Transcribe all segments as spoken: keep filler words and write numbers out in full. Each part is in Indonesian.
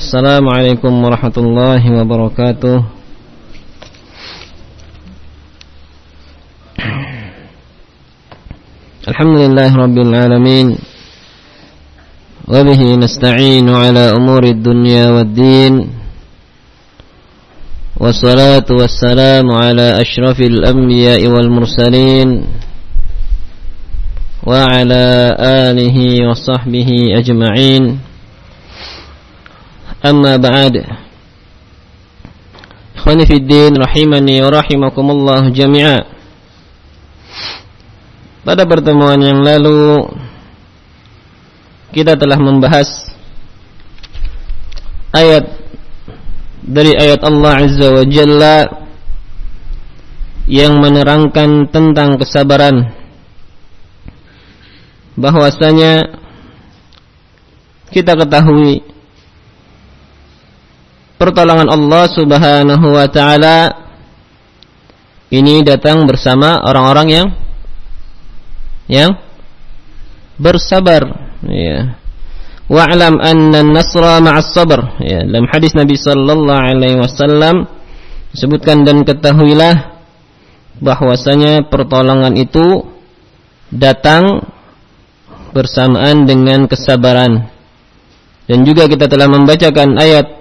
Assalamualaikum warahmatullahi wabarakatuh. Alhamdulillah rabbil alamin. Wa bihi nasta'inu ala umuri dunya waddin. Wassalatu wassalamu ala asyrafil anbiya'i wal mursalin wa ala alihi wa sahbihi ajma'in. Amma ba'd. Ikhwani fid din rahimani wa rahimakumullah jami'a. Pada pertemuan yang lalu kita telah membahas ayat dari ayat Allah Azza wa Jalla yang menerangkan tentang kesabaran, bahwasanya kita ketahui pertolongan Allah Subhanahu wa taala ini datang bersama orang-orang yang yang bersabar, ya. Wa'lam anna an-nasra ma'as sabr, ya. Dalam hadis Nabi sallallahu alaihi wasallam disebutkan, dan ketahuilah bahwasanya pertolongan itu datang bersamaan dengan kesabaran. Dan juga kita telah membacakan ayat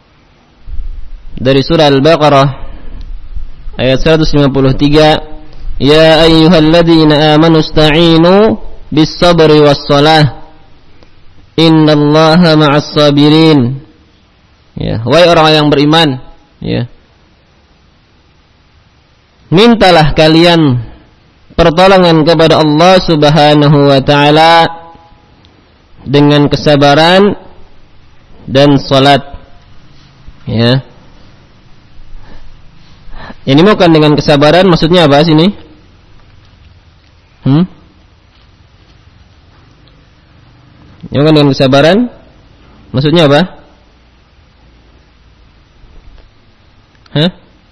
dari surah Al-Baqarah ayat seratus lima puluh tiga, ya ayyuhalladzina amanu ista'inu bis-sabri was-salah innallaha ma'as sabirin. Ya, wahai orang yang beriman, ya, mintalah kalian pertolongan kepada Allah Subhanahu wa taala dengan kesabaran dan salat. Ya. Ini bukan dengan kesabaran, maksudnya apa sini? Hmm? Ini bukan dengan kesabaran, maksudnya apa? Hah?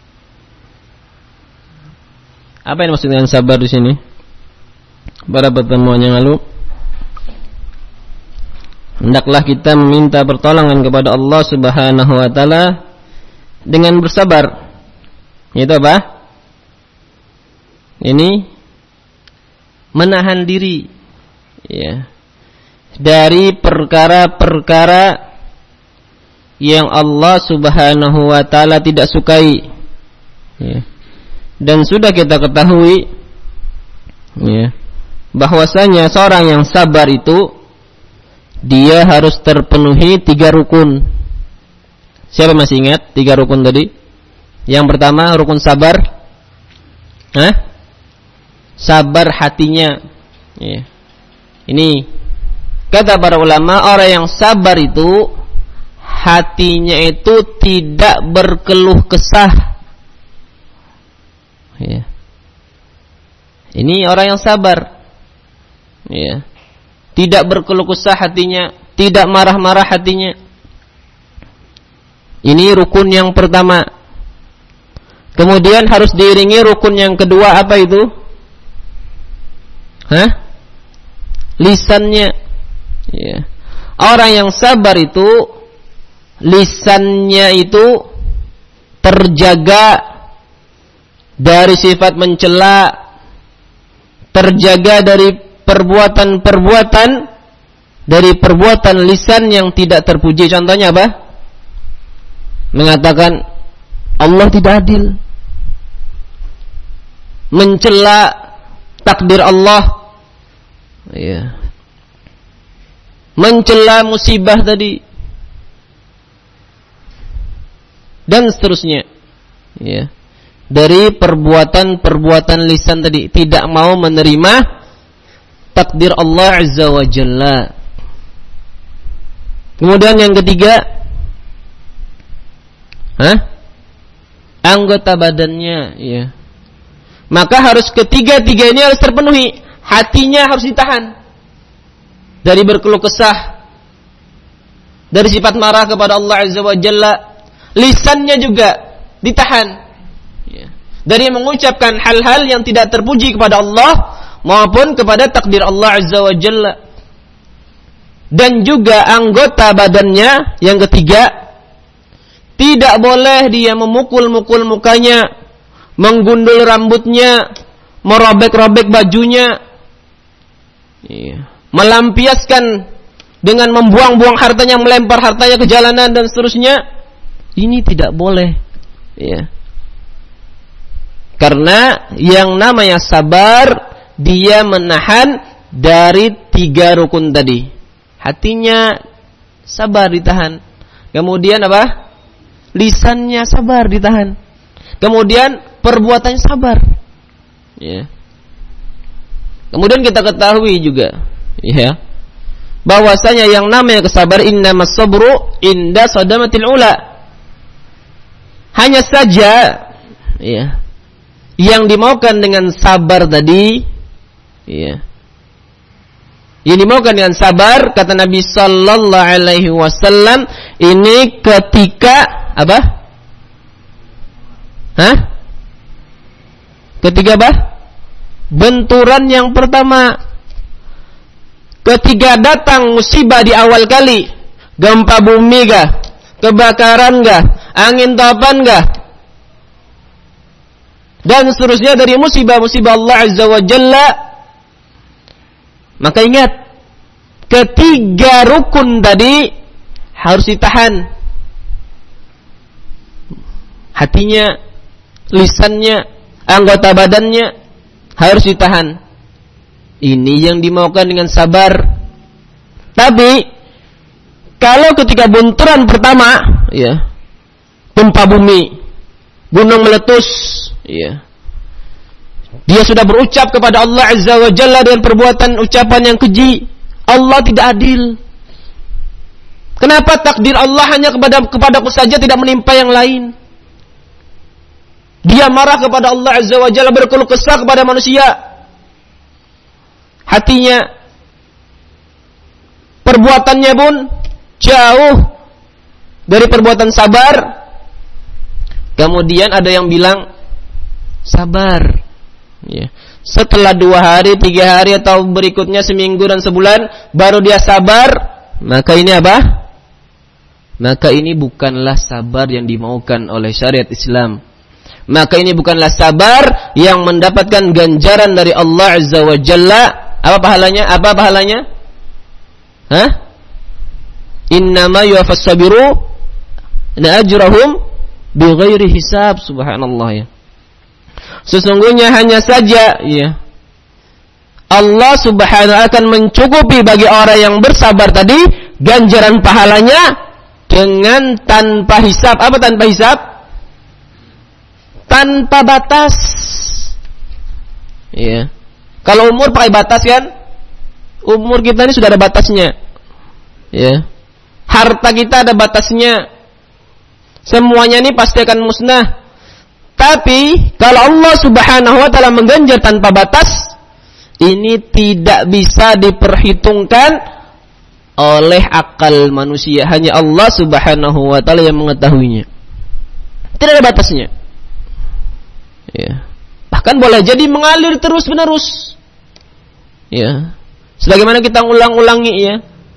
Apa yang maksud dengan sabar di sini? Pada pertemuan yang lalu, hendaklah kita meminta pertolongan kepada Allah Subhanahu wa taala dengan bersabar. Itu apa? Ini menahan diri, ya, dari perkara-perkara yang Allah Subhanahu wa taala tidak sukai, ya. Dan sudah kita ketahui, ya, bahwasanya seorang yang sabar itu dia harus terpenuhi tiga rukun. Siapa masih ingat tiga rukun tadi? Yang pertama, rukun sabar. Hah? Sabar hatinya, ya. Ini kata para ulama, orang yang sabar itu hatinya itu tidak berkeluh kesah, ya. Ini orang yang sabar, ya. Tidak berkeluh kesah hatinya, tidak marah-marah hatinya. Ini rukun yang pertama. Kemudian harus diiringi rukun yang kedua, apa itu? Hah? Lisannya, ya. Orang yang sabar itu lisannya itu terjaga dari sifat mencela, terjaga dari perbuatan-perbuatan dari perbuatan lisan yang tidak terpuji. Contohnya apa? Mengatakan Allah tidak adil, mencela takdir Allah, ya, mencela musibah tadi, dan seterusnya, ya. Dari perbuatan-perbuatan lisan tadi, tidak mau menerima takdir Allah Azza wa Jalla. Kemudian yang ketiga, hah? Anggota badannya, ya. Maka harus ketiga-tiga ini harus terpenuhi. Hatinya harus ditahan dari berkeluh kesah, dari sifat marah kepada Allah Azza wa Jalla. Lisannya juga ditahan, ya, dari mengucapkan hal-hal yang tidak terpuji kepada Allah maupun kepada takdir Allah Azza wa Jalla. Dan juga anggota badannya yang ketiga Tidak boleh dia memukul-mukul mukanya, menggundul rambutnya, merobek-robek bajunya, iya. melampiaskan dengan membuang-buang hartanya, melempar hartanya ke jalanan dan seterusnya. Ini tidak boleh, ya. Karena yang namanya sabar, dia menahan dari tiga rukun tadi. Hatinya sabar ditahan. Kemudian apa? Lisannya sabar ditahan. Kemudian perbuatannya sabar. Ya. Kemudian kita ketahui juga, ya, bahwasanya yang namanya kesabar, innamas sabru inda sadamatil ula. Hanya saja, ya, yang dimaukan dengan sabar tadi, ya, yang dimaukan dengan sabar, kata Nabi Sallallahu Alaihi Wasallam, ini ketika apa? Hah? Ketika apa? Benturan yang pertama. Ketika datang musibah di awal kali, gempa bumi kah? Kebakaran kah? Angin topan kah? Dan seterusnya dari musibah-musibah Allah Azza wa Jalla. Maka ingat, ketiga rukun tadi harus ditahan. Hatinya, lisannya, anggota badannya harus ditahan. Ini yang dimaukan dengan sabar. Tapi kalau ketika benturan pertama, ya, gempa bumi, gunung meletus, ya, dia sudah berucap kepada Allah Azza wa Jalla dengan perbuatan ucapan yang keji. Allah tidak adil. Kenapa takdir Allah hanya kepada kepadaku saja, tidak menimpa yang lain? Dia marah kepada Allah Azza wa Jalla, berkeluh kesah kepada manusia. Hatinya, perbuatannya pun jauh dari perbuatan sabar. Kemudian ada yang bilang sabar, ya. Setelah dua hari, tiga hari, atau berikutnya seminggu dan sebulan, baru dia sabar. Maka ini apa? Maka ini bukanlah sabar yang dimaukan oleh syariat Islam. Maka ini bukanlah sabar yang mendapatkan ganjaran dari Allah Azza wa Jalla. Apa pahalanya? Apa pahalanya? Hah? Innama yuwaffas sabiru ajrahum bighairi hisab. Subhanallah, ya. Sesungguhnya hanya saja, ya, Allah Subhanahu akan mencukupi bagi orang yang bersabar tadi ganjaran pahalanya dengan tanpa hisab. Apa tanpa hisab? Tanpa batas. Ya. Kalau umur pakai batas kan? Umur kita ini sudah ada batasnya. Ya. Harta kita ada batasnya. Semuanya ini pasti akan musnah. Tapi kalau Allah Subhanahu wa taala mengganjar tanpa batas, ini tidak bisa diperhitungkan oleh akal manusia. Hanya Allah Subhanahu wa taala yang mengetahuinya. Tidak ada batasnya. Ya. Bahkan boleh jadi mengalir terus-menerus. Ya. Sebagaimana kita ulang-ulangi, ya,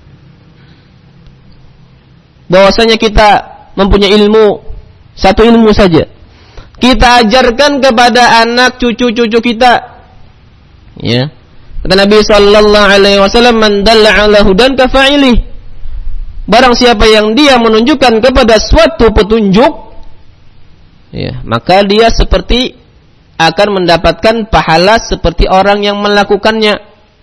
bahwasanya kita mempunyai ilmu, satu ilmu saja, kita ajarkan kepada anak cucu-cucu kita. Ya. Kata Nabi sallallahu alaihi wasallam, "Man dalla 'ala hudan kafa'ili." Barang siapa yang dia menunjukkan kepada suatu petunjuk, ya, maka dia seperti akan mendapatkan pahala seperti orang yang melakukannya.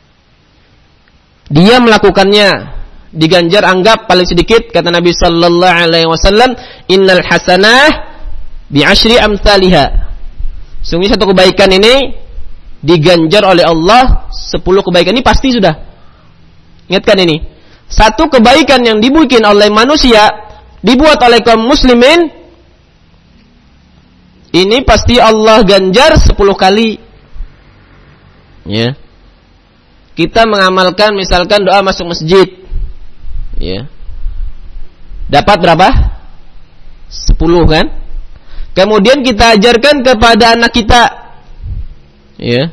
Dia melakukannya, diganjar anggap paling sedikit, kata Nabi sallallahu alaihi wasallam, "Innal hasanah bi'ashri amsalihha." Sungguh satu kebaikan ini diganjar oleh Allah sepuluh kebaikan. Ini pasti sudah. Ingatkan ini. Satu kebaikan yang dibuat oleh manusia, dibuat oleh kaum muslimin, ini pasti Allah ganjar sepuluh kali. Ya. Kita mengamalkan misalkan doa masuk masjid. Ya. Dapat berapa? sepuluh kan? Kemudian kita ajarkan kepada anak kita. Ya.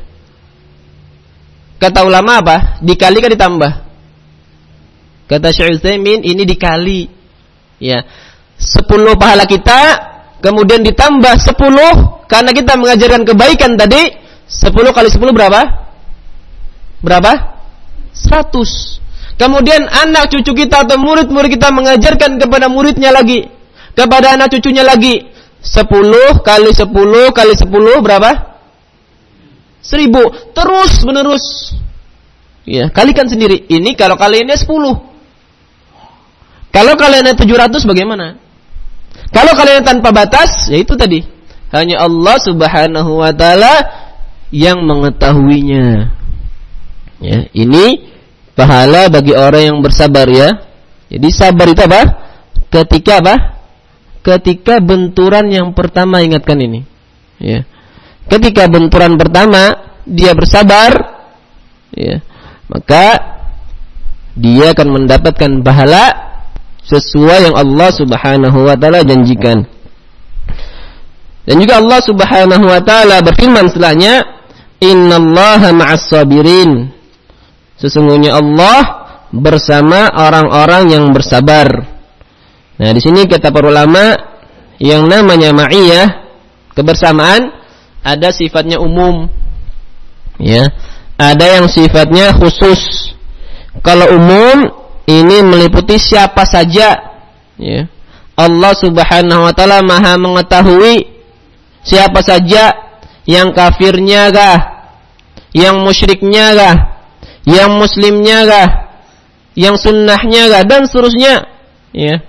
Kata ulama apa? Dikali kan ditambah. Kata Syekh Utsaimin, ini dikali. Ya. sepuluh pahala kita, kemudian ditambah sepuluh karena kita mengajarkan kebaikan tadi. Sepuluh kali sepuluh berapa? Berapa? Seratus. Kemudian anak cucu kita atau murid-murid kita mengajarkan kepada muridnya lagi, kepada anak cucunya lagi. Sepuluh kali sepuluh kali sepuluh berapa? Seribu. Terus menerus. Ya, kalikan sendiri. Ini kalau kaliannya sepuluh. Kalau kaliannya tujuh ratus bagaimana? Kalau kalian tanpa batas, ya itu tadi. Hanya Allah Subhanahu wa taala yang mengetahuinya. Ya, ini pahala bagi orang yang bersabar ya. Jadi sabar itu apa? Ketika apa? Ketika benturan yang pertama, ingatkan ini. Ya. Ketika benturan pertama dia bersabar, ya, maka dia akan mendapatkan pahala sesuai yang Allah Subhanahu wa taala janjikan. Dan juga Allah Subhanahu wa taala berfirman setelahnya, "Innallaha ma'as sabirin." Sesungguhnya Allah bersama orang-orang yang bersabar. Nah, di sini kata para ulama, yang namanya ma'iyah, kebersamaan, ada sifatnya umum. Ya. Ada yang sifatnya khusus. Kalau umum ini meliputi siapa saja. Ya. Allah Subhanahu wa taala Maha mengetahui siapa saja, yang kafirnya kah, yang musyriknya kah, yang muslimnya kah, yang sunnahnya kah, dan seterusnya. Ya.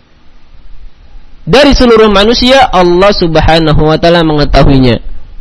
Dari seluruh manusia Allah Subhanahu wa taala mengetahuinya.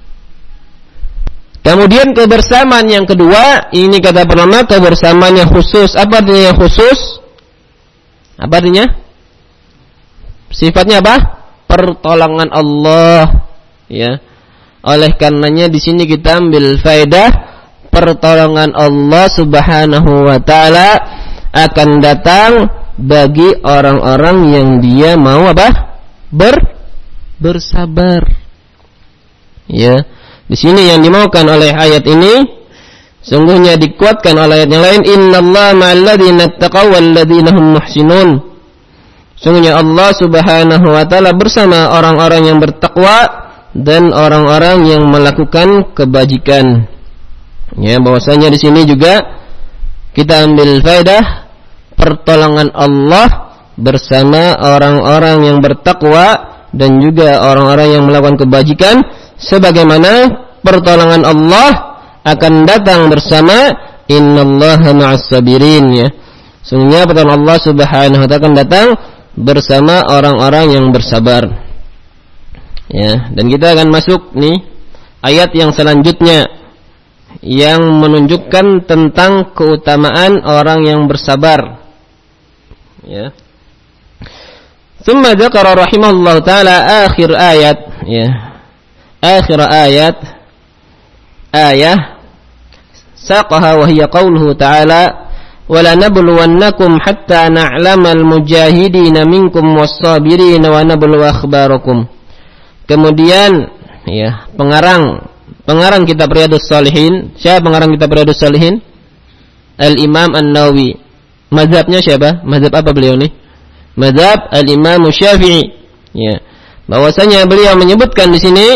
Kemudian kebersamaan yang kedua, ini kata pertama kebersamaan yang khusus. Apa artinya yang khusus? Apa artinya? Sifatnya apa? Pertolongan Allah. Ya. Oleh karenanya di sini kita ambil faedah, pertolongan Allah Subhanahu wa taala akan datang bagi orang-orang yang dia mau apa? Ber bersabar. Ya. Di sini yang dimaukan oleh ayat ini sungguhnya dikuatkan oleh ayat yang lain, innallaha ma'al ladzina taqaw wal ladzina hum muhsinun. Sungguhnya Allah Subhanahu wa taala bersama orang-orang yang bertakwa dan orang-orang yang melakukan kebajikan. Ya, bahwasanya di sini juga kita ambil faedah pertolongan Allah bersama orang-orang yang bertakwa dan juga orang-orang yang melakukan kebajikan, sebagaimana pertolongan Allah akan datang bersama innallaha ma'as sabirin. Ya. Sungguhnya pertolongan Allah Subhanahu wa taala akan datang bersama orang-orang yang bersabar. Ya, dan kita akan masuk nih ayat yang selanjutnya yang menunjukkan tentang keutamaan orang yang bersabar. Ya. Tsumma dzakara rahimahullahu taala akhir ayat, ya. Akhir ayat ayah saqaha wa hiya qauluhu ta'ala wala nabluwannakum hatta na'lamal mujahidina minkum was-sabirina wa nabluwa akhbarakum. Kemudian ya, pengarang pengarang kitab Riyadhus Shalihin, siapa pengarang kitab Riyadhus Shalihin? Al-Imam An-Nawawi. Mazhabnya siapa? Mazhab apa beliau nih? Mazhab Al-Imam Syafi'i. Ya. Bahwasanya beliau menyebutkan di sini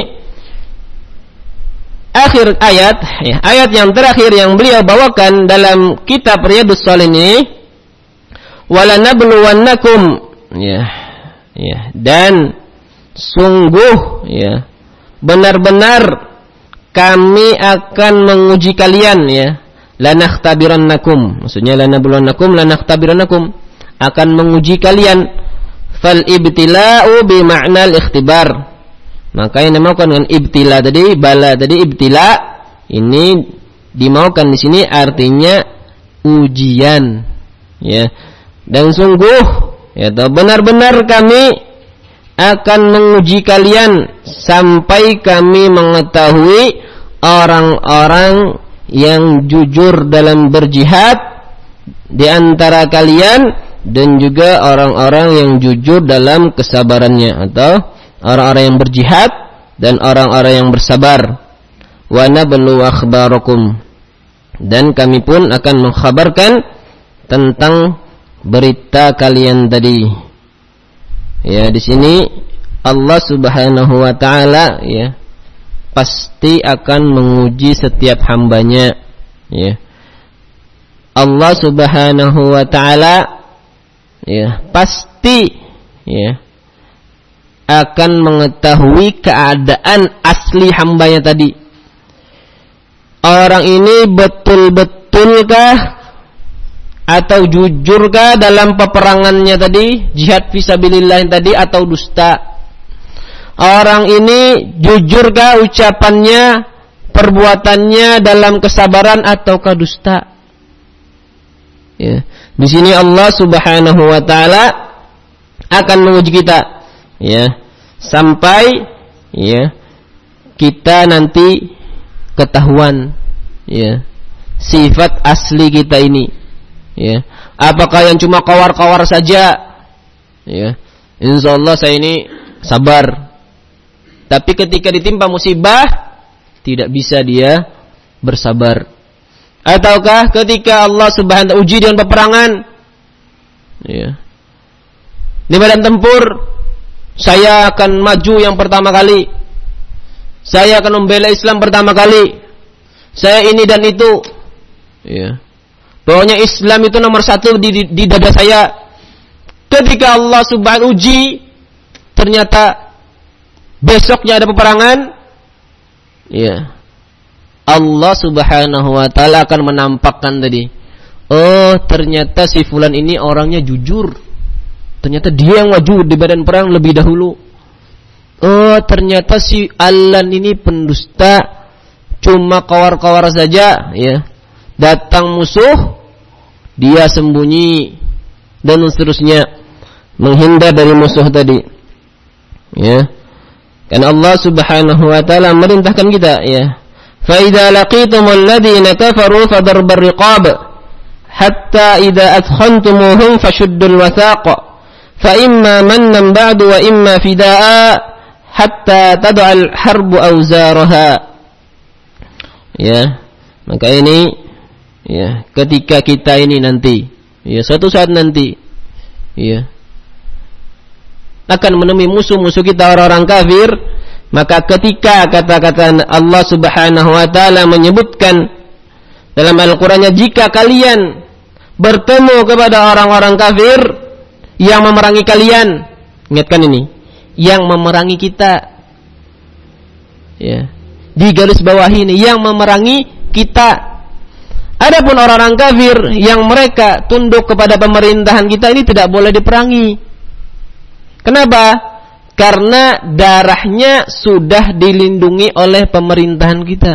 akhir ayat, ya, ayat yang terakhir yang beliau bawakan dalam kitab Riyadhus Shalihin ini, wala nabluwannakum, ya, ya, dan sungguh, ya, benar-benar kami akan menguji kalian, ya, lanakhtabirannakum, maksudnya lanabluwannakum, lanakhtabirannakum, akan menguji kalian. Fal ibtila'u bi ma'nal ikhtibar. Maka yang dimaukan dengan ibtila tadi, bala tadi, ibtila ini dimaukan di sini artinya ujian, ya. Dan sungguh, ya, benar-benar kami akan menguji kalian sampai kami mengetahui orang-orang yang jujur dalam berjihad di antara kalian dan juga orang-orang yang jujur dalam kesabarannya, atau orang-orang yang berjihad dan orang-orang yang bersabar. Wa nablu akhbarakum, dan kami pun akan mengkhabarkan tentang berita kalian tadi. Ya, di sini Allah Subhanahu wa taala ya pasti akan menguji setiap hambanya. Ya. Allah Subhanahu wa taala ya pasti ya akan mengetahui keadaan asli hambanya tadi. Orang ini betul-betulkah atau jujurkah dalam peperangannya tadi, jihad fisabilillah tadi, atau dusta? Orang ini jujurkah ucapannya, perbuatannya dalam kesabaran ataukah dusta? Ya. Di sini Allah Subhanahu wa taala akan menguji kita, ya, sampai ya kita nanti ketahuan ya sifat asli kita ini. Ya, apakah yang cuma kawar-kawar saja? Ya, insyaallah saya ini sabar. Tapi ketika ditimpa musibah tidak bisa dia bersabar. Ataukah ketika Allah Subhanahu wa taala uji dengan peperangan, ya, di medan tempur, saya akan maju yang pertama kali, saya akan membela Islam pertama kali, saya ini dan itu, ya, pokoknya Islam itu nomor satu di, di, di dada saya. Ketika Allah Subhanahu uji, ternyata besoknya ada peperangan, ya, Allah Subhanahu wa taala akan menampakkan tadi, oh ternyata si fulan ini orangnya jujur, ternyata dia yang maju di badan perang lebih dahulu. Oh ternyata si Alan ini pendusta, cuma kawar-kawar saja, ya, datang musuh dia sembunyi dan seterusnya, menghindar dari musuh tadi, ya. Kan Allah Subhanahu wa taala merintahkan kita, ya, fa idza laqitumul ladzina kafaru fadarbar riqab hatta idza adkhantumuhum fashuddul wathaq fa imma mannan ba'du wa imma fidaa hatta tad'al harbu awzaraha. Ya, maka ini ya ketika kita ini nanti, ya, suatu saat nanti, ya, akan menemui musuh-musuh kita orang-orang kafir, maka ketika kata-kata Allah Subhanahu wa taala menyebutkan dalam Al-Qur'annya, jika kalian bertemu kepada orang-orang kafir yang memerangi kalian, ingatkan ini, yang memerangi kita, ya, di garis bawah ini, yang memerangi kita. Adapun orang-orang kafir yang mereka tunduk kepada pemerintahan kita, ini tidak boleh diperangi. Kenapa? Karena darahnya sudah dilindungi oleh pemerintahan kita.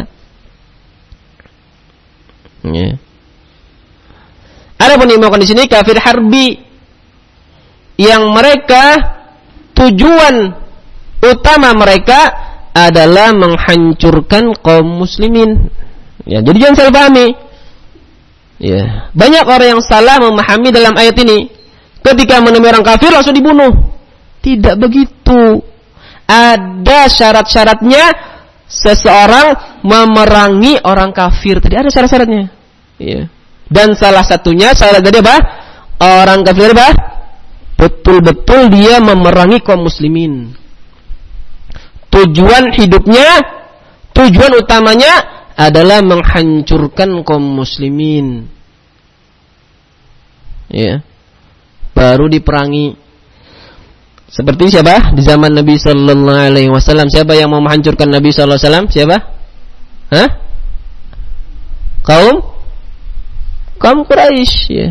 Ya. Adapun yang di sini kafir harbi, yang mereka tujuan utama mereka adalah menghancurkan kaum muslimin. Ya, jadi jangan salah pahami. Ya, banyak orang yang salah memahami dalam ayat ini. Ketika menemui orang kafir langsung dibunuh. Tidak begitu. Ada syarat-syaratnya seseorang memerangi orang kafir. Tadi ada syarat-syaratnya. Ya. Dan salah satunya syarat tadi apa? Orang kafir apa? Betul-betul dia memerangi kaum muslimin. Tujuan hidupnya, tujuan utamanya adalah menghancurkan kaum muslimin. Ya. Baru diperangi. Seperti siapa? Di zaman Nabi sallallahu alaihi wasallam, siapa yang mau menghancurkan Nabi sallallahu alaihi wasallam? Siapa? Hah? Kaum kaum Quraisy, ya.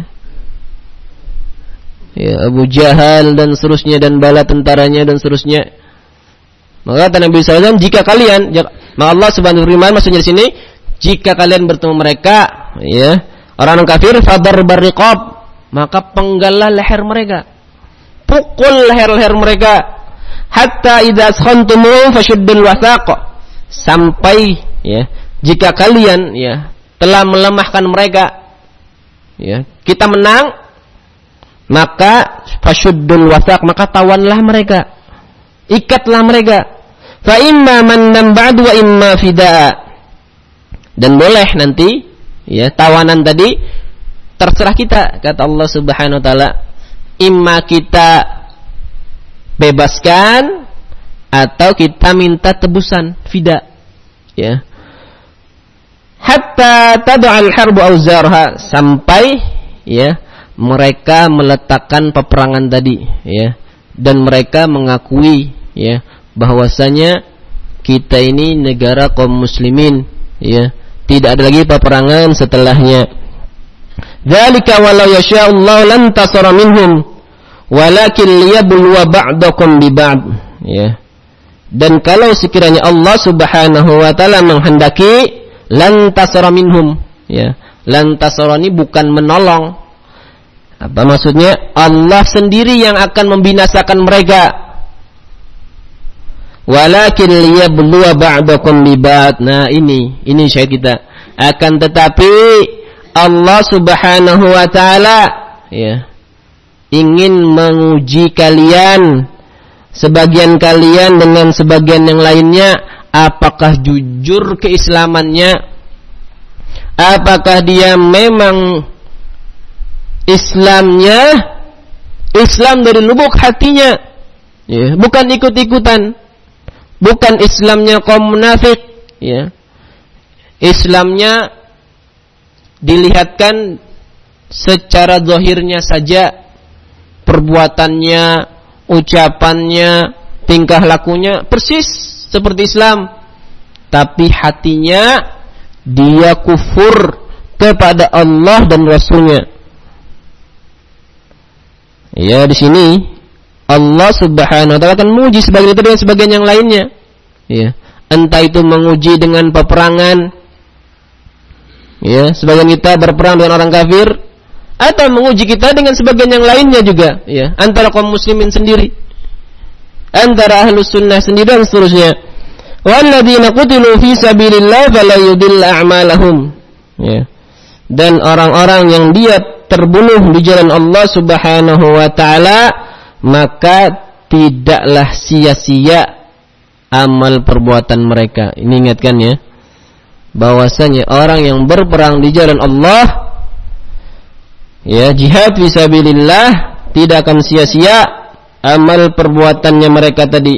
Ya, Abu Jahal dan seterusnya, dan bala tentaranya dan seterusnya. Maka kata Nabi sallallahu alaihi wasallam, jika kalian, maka Allah Subhanahu wa taala maksudnya di sini, jika kalian bertemu mereka, ya, orang kafir, fadarbar riqab, maka penggallah leher mereka. Pukul leher-leher mereka, hatta idza askhantum fashuddul wathaq, sampai, ya, jika kalian, ya, telah melemahkan mereka, ya, kita menang, maka fashuddul wathaq, maka tawanlah mereka, ikatlah mereka. Fa imma mannan ba'du wa imma fidaa, dan boleh nanti, ya, tawanan tadi terserah kita, kata Allah Subhanahu wa taala. Imma kita bebaskan atau kita minta tebusan fida, ya. Hatta tad'al harbu auzarha, sampai ya mereka meletakkan peperangan tadi, ya, dan mereka mengakui ya bahwasanya kita ini negara kaum muslimin, ya, tidak ada lagi peperangan setelahnya. Dzalika walau yasha'allahu lan tasara minhum walakin liyabluwa ba'dakum bi ba'd, ya. Dan kalau sekiranya Allah Subhanahu wa taala menghendaki, lan tasara minhum, ya. Lan tasara ini bukan menolong. Apa maksudnya? Allah sendiri yang akan membinasakan mereka. Walakin liyabluwa ba'dakum bi ba'd. Nah, ini ini syahid kita. Akan tetapi Allah Subhanahu wa taala, ya, ingin menguji kalian, sebagian kalian dengan sebagian yang lainnya, apakah jujur keislamannya, apakah dia memang Islamnya Islam dari lubuk hatinya, ya, bukan ikut-ikutan, bukan Islamnya kaum munafik, ya. Islamnya dilihatkan secara zahirnya saja, perbuatannya, ucapannya, tingkah lakunya persis seperti Islam, tapi hatinya dia kufur kepada Allah dan Rasulnya. Ya, di sini Allah Subhanahu wa taala akan menguji sebagian itu dengan sebagian yang lainnya. Ya, entah itu menguji dengan peperangan, ya, sebagian kita berperang dengan orang kafir, atau menguji kita dengan sebagian yang lainnya juga, ya, antara kaum muslimin sendiri, antara ahlus sunnah sendiri dan seterusnya. Walladzina qutilu fi sabilillah fala yudillu a'malahum, ya. Dan orang-orang yang dia terbunuh di jalan Allah Subhanahu wa taala, maka tidaklah sia-sia amal perbuatan mereka. Ini ingatkan, ya, bahwasanya orang yang berperang di jalan Allah, ya, jihad fisabilillah, tidak akan sia-sia amal perbuatannya mereka tadi.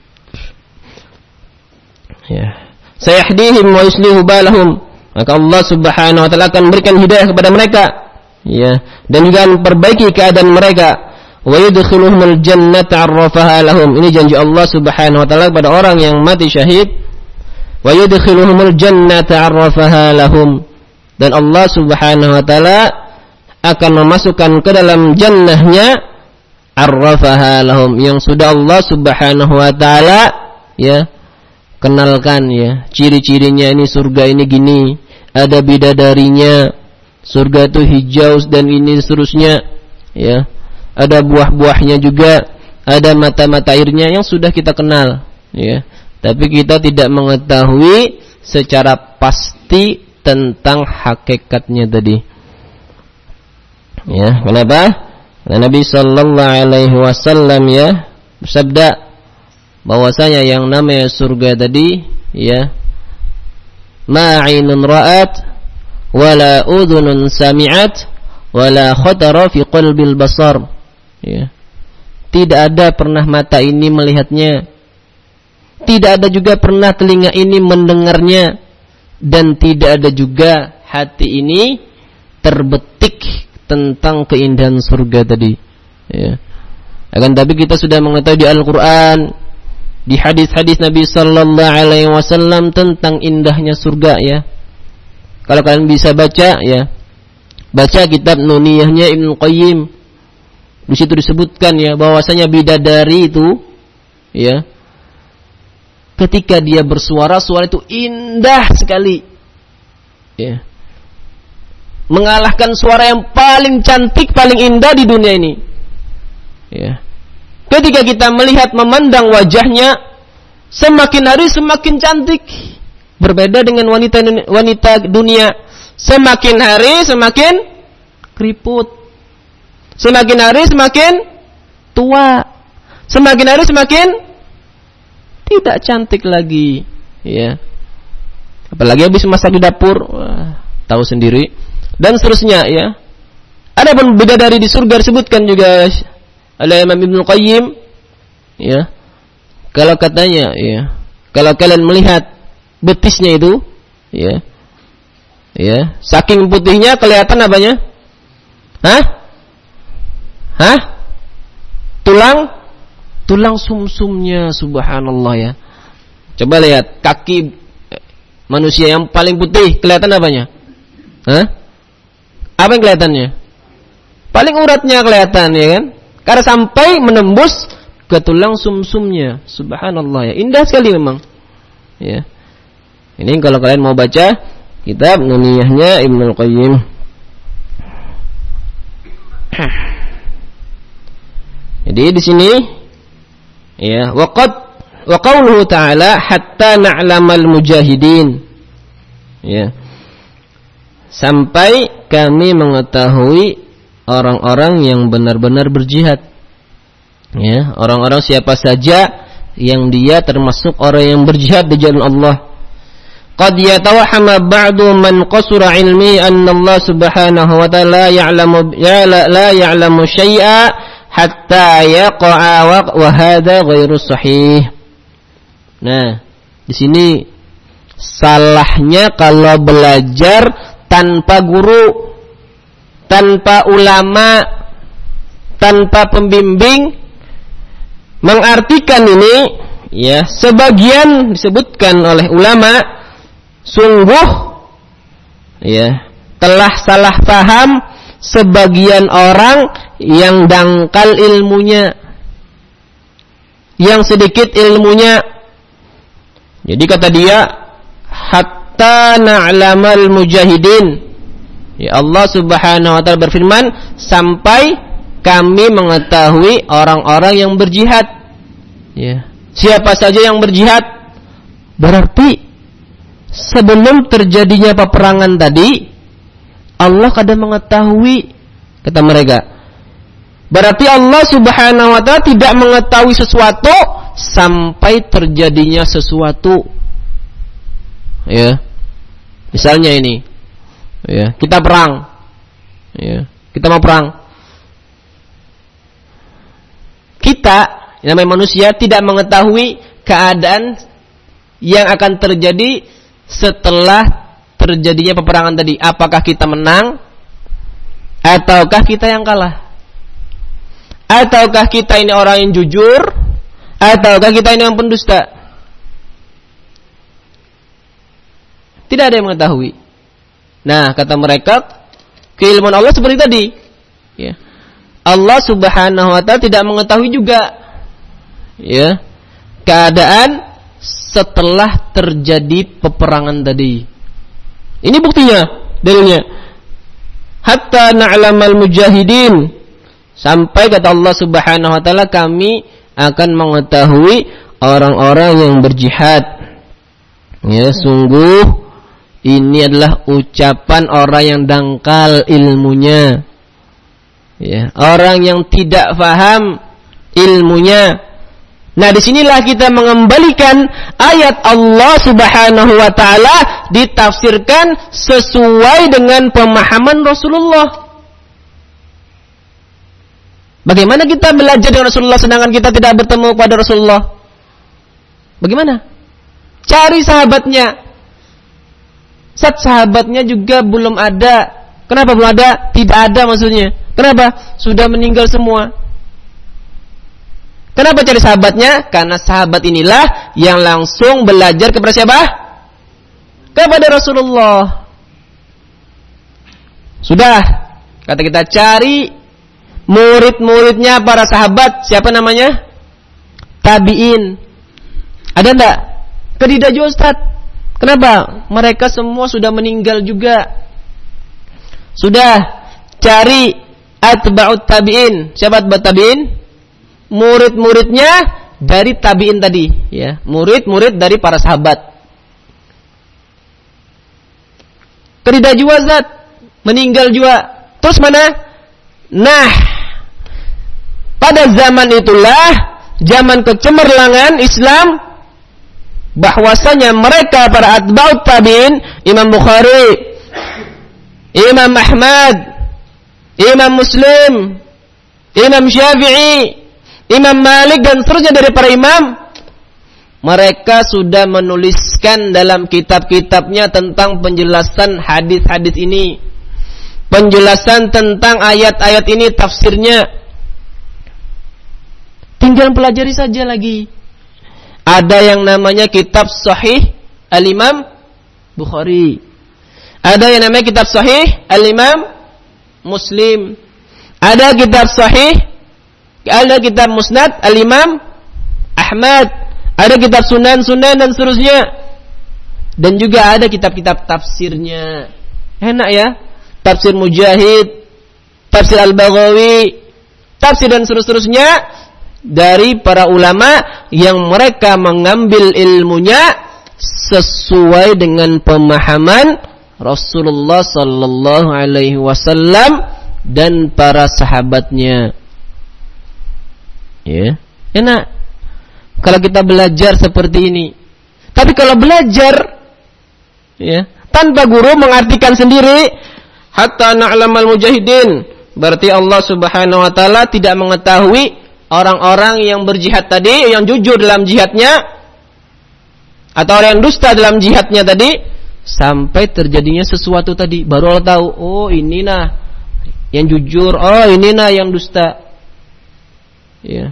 Ya. Sayahdihim wa yuslihu balahum, maka Allah Subhanahu wa taala akan memberikan hidayah kepada mereka, ya, dan juga memperbaiki keadaan mereka. Wa yudkhiluhumul jannata 'arrafaha lahum. Ini janji Allah Subhanahu wa taala kepada orang yang mati syahid. Wa yudkhiluhumul jannata 'arrafaha lahum. Dan Allah Subhanahu wa taala akan memasukkan ke dalam jannahnya 'arrafaha lahum, yang sudah Allah Subhanahu wa taala, ya, kenalkan, ya, ciri-cirinya. Ini surga ini gini, ada bidadarinya, surga itu hijau dan ini seterusnya, ya. Ada buah-buahnya juga, ada mata-mata airnya yang sudah kita kenal, ya. Tapi kita tidak mengetahui secara pasti tentang hakikatnya tadi. Ya, kenapa? Karena Nabi sallallahu alaihi wasallam, ya, bersabda bahwasanya yang namanya surga tadi, ya, ma'inun ra'at wala udhunun sami'at wala khatara fi qalbil basar. Ya. Tidak ada pernah mata ini melihatnya, tidak ada juga pernah telinga ini mendengarnya, dan tidak ada juga hati ini terbetik tentang keindahan surga tadi, ya. Akan tapi kita sudah mengetahui di Al-Quran, di hadis-hadis Nabi Sallallahu Alaihi Wasallam tentang indahnya surga, ya. Kalau kalian bisa baca, ya, baca kitab Nuniyahnya Ibnu Qayyim. Di situ disebutkan, ya, bahwasanya bidadari itu, ya, ketika dia bersuara, suara itu indah sekali, ya, mengalahkan suara yang paling cantik, paling indah di dunia ini, ya. Ketika kita melihat, memandang wajahnya, semakin hari semakin cantik, berbeda dengan wanita wanita dunia, semakin hari semakin keriput, semakin hari semakin tua, semakin hari semakin tidak cantik lagi, ya. Apalagi habis masak di dapur, wah, tahu sendiri, dan seterusnya, ya. Adapun bidadari di surga disebutkan juga oleh Imam Ibnu Qayyim, ya. Kalau katanya, ya, kalau kalian melihat betisnya itu, ya, ya, saking putihnya kelihatan apanya? Hah? Hah? Tulang, tulang sumsumnya, subhanallah ya. Coba lihat kaki manusia yang paling putih, kelihatan apanya? Hah? Apa yang kelihatannya? Paling uratnya kelihatan, ya kan? Karena sampai menembus ke tulang sumsumnya, subhanallah ya. Indah sekali memang. Ya. Ini kalau kalian mau baca kitab Nuniyahnya Ibnul Qayyim. Jadi di sini ya, waqad wa qauluhu ta'ala hatta na'lamal mujahidin. Ya. Sampai kami mengetahui orang-orang yang benar-benar berjihad. Ya, orang-orang siapa saja yang dia termasuk orang yang berjihad di jalan Allah. Qad yatawahhama ba'du man qasura ilmi anna Allah subhanahu wa ta'ala ya'lamu ya la, la ya'lamu syai'a hatta yaqa'a wa hadha ghairu sahih. Nah, di sini salahnya kalau belajar tanpa guru, tanpa ulama, tanpa pembimbing, mengartikan ini ya, sebagian disebutkan oleh ulama sungguh ya telah salah paham sebagian orang yang dangkal ilmunya, yang sedikit ilmunya. Jadi kata dia hatta na'lamal mujahidin. Ya, Allah Subhanahu wa ta'ala berfirman sampai kami mengetahui orang-orang yang berjihad. Ya. Siapa saja yang berjihad? Berarti sebelum terjadinya peperangan tadi Allah kadang mengetahui, kata mereka. Berarti Allah Subhanahu wa ta'ala tidak mengetahui sesuatu sampai terjadinya sesuatu. Ya. Misalnya ini. Ya, kita perang. Ya, kita mau perang. Kita, yang namanya manusia, tidak mengetahui keadaan yang akan terjadi setelah terjadinya peperangan tadi. Apakah kita menang ataukah kita yang kalah? Ataukah kita ini orang yang jujur ataukah kita ini yang pendusta? Tidak ada yang mengetahui. Nah, kata mereka, keilmuan Allah seperti tadi. Ya. Allah Subhanahu wa ta'ala tidak mengetahui juga ya keadaan setelah terjadi peperangan tadi. Ini buktinya, dalilnya. Hatta na'lamal mujahidin. Sampai kata Allah Subhanahu wa ta'ala kami akan mengetahui orang-orang yang berjihad. Ya, sungguh ini adalah ucapan orang yang dangkal ilmunya. Ya, orang yang tidak paham ilmunya. Nah, disinilah kita mengembalikan ayat Allah Subhanahu wa ta'ala ditafsirkan sesuai dengan pemahaman Rasulullah. Bagaimana kita belajar dengan Rasulullah sedangkan kita tidak bertemu pada Rasulullah? Bagaimana? Cari sahabatnya. Saat sahabatnya juga belum ada. Kenapa belum ada? Tidak ada maksudnya. Kenapa? Sudah meninggal semua. Kenapa cari sahabatnya? Karena sahabat inilah yang langsung belajar kepada siapa? Kepada Rasulullah. Sudah. Kata kita cari murid-muridnya para sahabat. Siapa namanya? Tabi'in. Ada enggak? Tidak juga Ustaz. Kenapa? Mereka semua sudah meninggal juga. Sudah. Cari atba'ut tabi'in. Siapa atba'ut tabi'in? Murid-muridnya dari tabi'in tadi, ya. Murid-murid dari para sahabat. Tidak juga Zat. Meninggal juga. Terus mana? Nah, pada zaman itulah zaman kecemerlangan Islam, bahwasanya mereka para atba'ut tabi'in, Imam Bukhari, Imam Ahmad, Imam Muslim, Imam Syafi'i, Imam Malik dan seterusnya dari para imam, mereka sudah menuliskan dalam kitab-kitabnya tentang penjelasan hadis-hadis ini, penjelasan tentang ayat-ayat ini, tafsirnya. Tinggal pelajari saja lagi. Ada yang namanya kitab Sahih Al-Imam Bukhari. Ada yang namanya kitab Sahih Al-Imam Muslim. Ada kitab Sahih, ada kitab Musnad Al-Imam Ahmad. Ada kitab Sunan-Sunan dan seterusnya. Dan juga ada kitab-kitab tafsirnya. Enak ya? Tafsir Mujahid, tafsir Al-Baghawi, tafsir dan seterusnya dari para ulama yang mereka mengambil ilmunya sesuai dengan pemahaman Rasulullah sallallahu alaihi wasallam dan para sahabatnya. Ya, enak kalau kita belajar seperti ini. Tapi kalau belajar ya, tanpa guru mengartikan sendiri, hatta na'lamal mujahidin, berarti Allah Subhanahu wa taala tidak mengetahui orang-orang yang berjihad tadi, yang jujur dalam jihadnya, atau orang yang dusta dalam jihadnya tadi, sampai terjadinya sesuatu tadi, baru Allah tahu, oh ini nah yang jujur, oh ini nah yang dusta. Ya.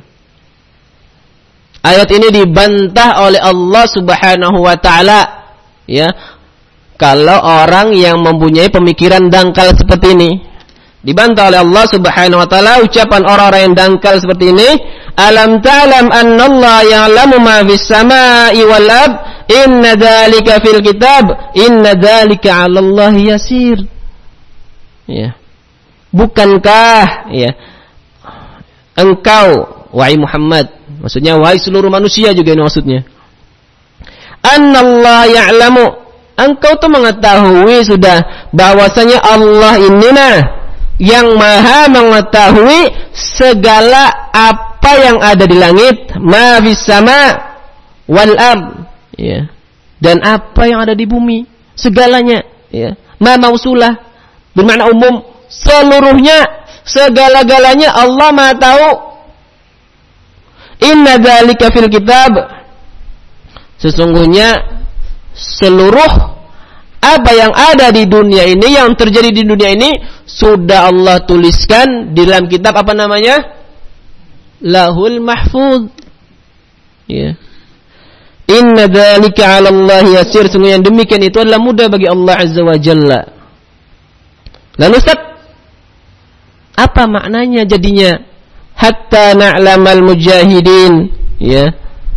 Ayat ini dibantah oleh Allah Subhanahu wa taala, ya. Kalau orang yang mempunyai pemikiran dangkal seperti ini, dibantah oleh Allah Subhanahu wa taala ucapan orang-orang yang dangkal seperti ini, alam ta'lam annallaha ya'lamu ma fis samaa'i wal ard, inna dzalika fil kitab, inna dzalika 'alallahi yasir. Ya. Bukankah ya engkau wahai Muhammad, maksudnya wahai seluruh manusia juga ini maksudnya, annallaha ya'lamu, engkau tuh mengetahui sudah bahwasanya Allah ini nah yang maha mengetahui segala apa yang ada di langit, ma fis sama wal ard, ya, dan apa yang ada di bumi, segalanya, ya. Ma mausulah bermakna umum, seluruhnya, segala-galanya Allah maha tahu. Inna dzalika fil kitab, sesungguhnya seluruh apa yang ada di dunia ini, yang terjadi di dunia ini, sudah Allah tuliskan di dalam kitab apa namanya? Lahul Mahfuz. Ya. Inna dzalika 'ala Allah yasir, sungguh yang demikian itu adalah mudah bagi Allah Azza wa Jalla. Lalu Ustaz, apa maknanya jadinya? Hatta na'lamal mujahidin. Ya.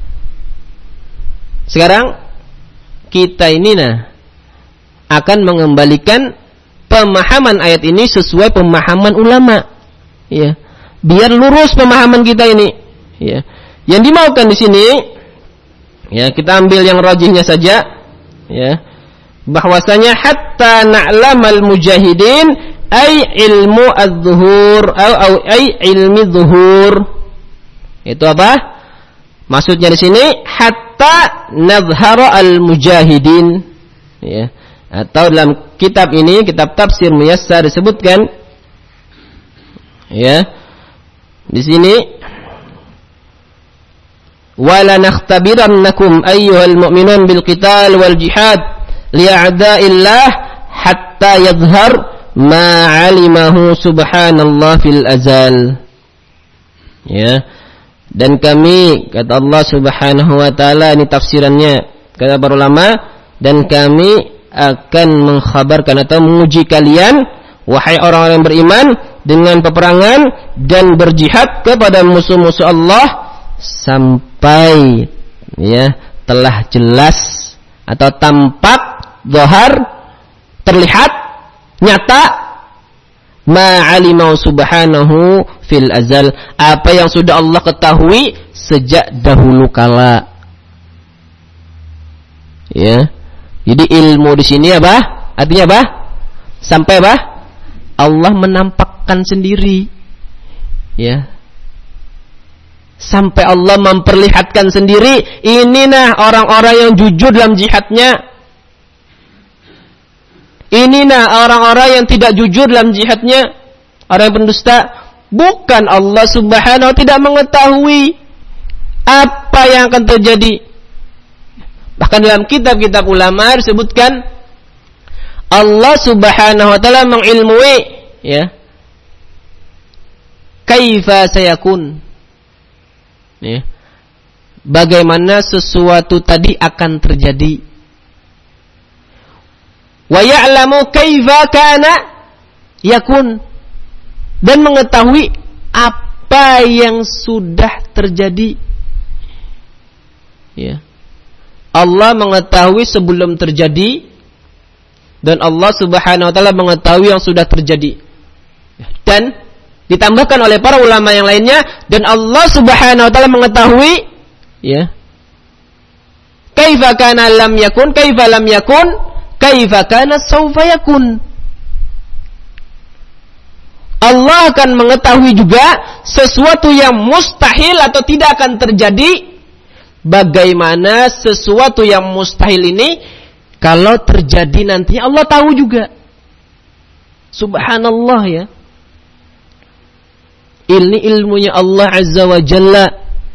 Sekarang kita ini nah akan mengembalikan pemahaman ayat ini sesuai pemahaman ulama, ya, biar lurus pemahaman kita ini, ya. Yang dimaukan di sini, ya, kita ambil yang rajihnya saja, ya, bahwasanya hatta na'lamal mujahidin ay ilmu az-zuhur atau ay ilmi zuhur. Itu apa? Maksudnya di sini hatta nazhara al-mujahidin, ya. Atau dalam kitab ini, kitab tafsir Muyassar disebutkan, ya, di sini wala nakhtabirannakum ayyuhal mu'minun bil qital wal jihad li'a'da'illah hatta yadhhar ma 'alimahu subhanallah fil azal. Ya. Dan kami, kata Allah Subhanahu wa taala, ini tafsirannya kata para ulama, dan kami akan mengkhabarkan atau menguji kalian wahai orang-orang yang beriman dengan peperangan dan berjihad kepada musuh-musuh Allah sampai, ya, telah jelas atau tampak, zahar, terlihat, nyata, ma'alimau subhanahu fil azal, apa yang sudah Allah ketahui sejak dahulu kala. Ya. Jadi ilmu di sini apa? Artinya apa? Sampai apa? Allah menampakkan sendiri. Ya. Sampai Allah memperlihatkan sendiri, ini nah orang-orang yang jujur dalam jihadnya. Ini nah orang-orang yang tidak jujur dalam jihadnya, orang yang pendusta. Bukan Allah Subhanahu tidak mengetahui apa yang akan terjadi. Bahkan dalam kitab-kitab ulama disebutkan Allah Subhanahu wa taala mengilmui ya kaifa sayakun. Ya. Bagaimana sesuatu tadi akan terjadi. Wa ya'lamu kaifa kana yakun, dan mengetahui apa yang sudah terjadi. Ya. Allah mengetahui sebelum terjadi, dan Allah Subhanahu wa taala mengetahui yang sudah terjadi. Dan ditambahkan oleh para ulama yang lainnya, dan Allah Subhanahu wa taala mengetahui ya kaifa kana lam yakun, kaifa lam yakun, kaifa kana saufa yakun. Allah akan mengetahui juga sesuatu yang mustahil atau tidak akan terjadi. Bagaimana sesuatu yang mustahil ini kalau terjadi nanti Allah tahu juga. Subhanallah ya. Ini ilmunya Allah Azza wa Jalla.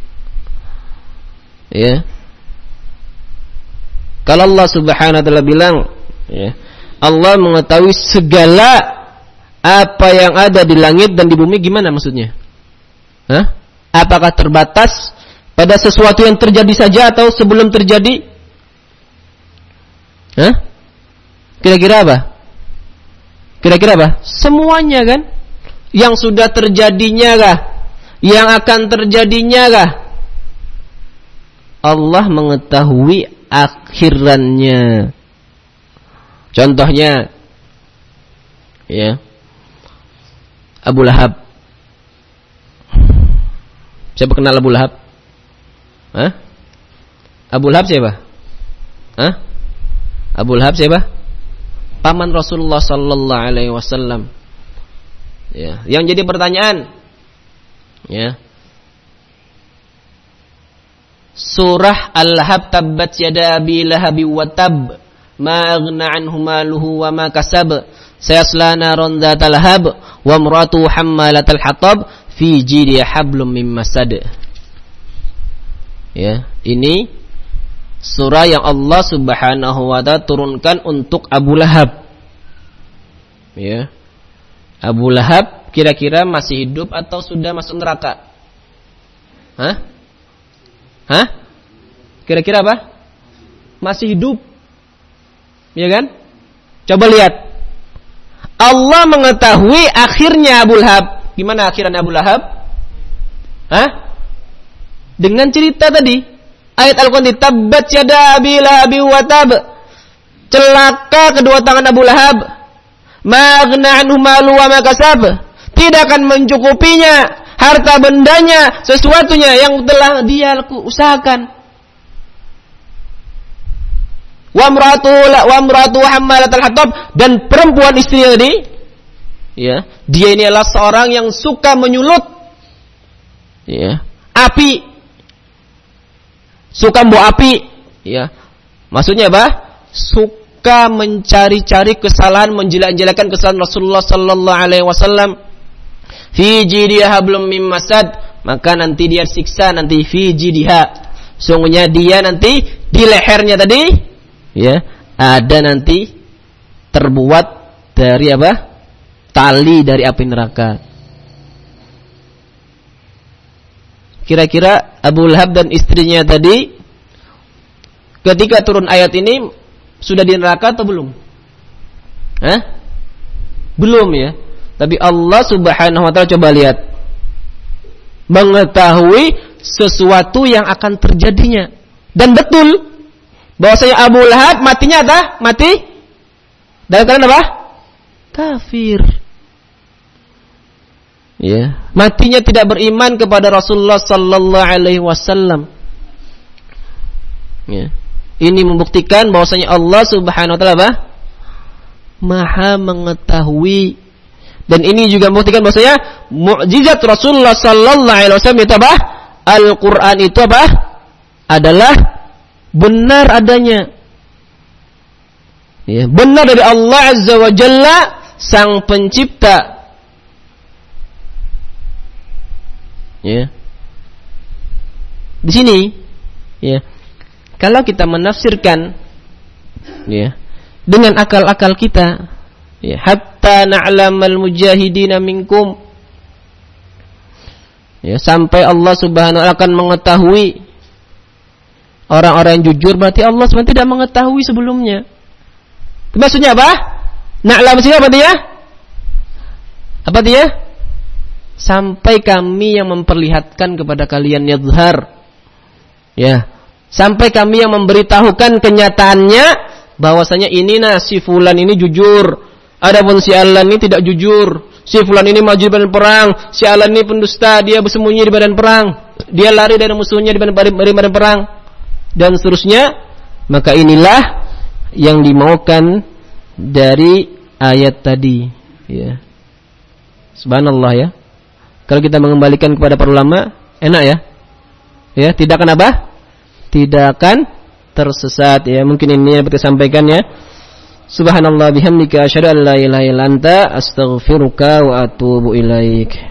Ya. Kalau Allah Subhanahu wa taala bilang ya, Allah mengetahui segala apa yang ada di langit dan di bumi, gimana maksudnya? Hah? Apakah terbatas pada sesuatu yang terjadi saja atau sebelum terjadi? Hah? Kira-kira apa? Kira-kira apa? Semuanya kan? Yang sudah terjadinya kah? Yang akan terjadinya kah? Allah mengetahui akhirannya. Contohnya ya, Abu Lahab. Siapa kenal Abu Lahab? Hah? Abu Lahab siapa? Hah? Abu Lahab siapa? Paman Rasulullah sallallahu alaihi wasallam. Ya, yang jadi pertanyaan ya. Surah Al-Lahab, tabbat yada abi lahabi wa tab, ma aghna anhu maluhu wa ma kasab, sayasla naran dzatal lahab, wa imratu hammalatal hatab, fi jidha hablum mim masad. Ya, ini surah yang Allah Subhanahu wa taala turunkan untuk Abu Lahab. Ya. Abu Lahab kira-kira masih hidup atau sudah masuk neraka? Hah? Hah? Kira-kira apa? Masih hidup. Ya kan? Coba lihat. Allah mengetahui akhirnya Abu Lahab. Gimana akhirnya Abu Lahab? Hah? Dengan cerita tadi. Ayat Al-Quran, tabbat yada abi lahabi wa tab. Celaka kedua tangan Abu Lahab. Ma aghna anhu malu wa ma kasab. Tidak akan mencukupinya harta bendanya, sesuatunya yang telah dia usahakan. Wa imratu la wa imratu hammalatal hatab, dan perempuan istrinya tadi ya, dia ini adalah seorang yang suka menyulut ya, api. Suka membawa api ya. Maksudnya apa? Suka mencari-cari kesalahan, menjelek-jelekan kesalahan Rasulullah sallallahu alaihi wasallam. Fi jidha hablum mim masad, maka nanti dia siksa nanti fi jidha. Sungguhnya dia nanti di lehernya tadi ya, ada nanti terbuat dari apa? Tali dari api neraka. Kira-kira Abu Lahab dan istrinya tadi ketika turun ayat ini sudah di neraka atau belum? Hah? Belum ya. Tapi Allah Subhanahu wa taala coba lihat, mengetahui sesuatu yang akan terjadinya. Dan betul bahwasanya Abu Lahab matinya apa? Mati dalam keadaan apa? Kafir. Ya, matinya tidak beriman kepada Rasulullah sallallahu alaihi wasallam. Ya. Ini membuktikan bahwasanya Allah Subhanahu wa taala apa? Maha mengetahui. Dan ini juga membuktikan bahwasanya mukjizat Rasulullah sallallahu alaihi wasallam itu apa? Al-Qur'an itu apa? Adalah benar adanya. Ya, benar dari Allah Azza wa Jalla, sang pencipta. Ya. Di sini, ya, kalau kita menafsirkan, ya, dengan akal-akal kita, ya, hatta na'lamal mujahidina minkum, ya, sampai Allah Subhanahu wa taala akan mengetahui orang-orang yang jujur, berarti Allah sebenarnya tidak mengetahui sebelumnya. Maksudnya apa? Na'lam sini apa dia? Apa dia? Sampai kami yang memperlihatkan kepada kalian yadhhar. Ya, sampai kami yang memberitahukan kenyataannya bahwasanya ini nah si fulan ini jujur, adapun si alan ini tidak jujur. Si fulan ini maju di badan perang, si alan ini pendusta, dia bersembunyi di badan perang, dia lari dari musuhnya di badan, di badan perang, dan seterusnya. Maka inilah yang dimaukan dari ayat tadi. Ya, subhanallah ya. Kalau kita mengembalikan kepada para ulama, enak ya. Ya, tidak akan apa? Tidak akan tersesat ya. Mungkin ini yang kita sampaikan ya. Subhanallah bihamdika asyhadu an la ilaha illa anta astaghfiruka wa atubu ilaik.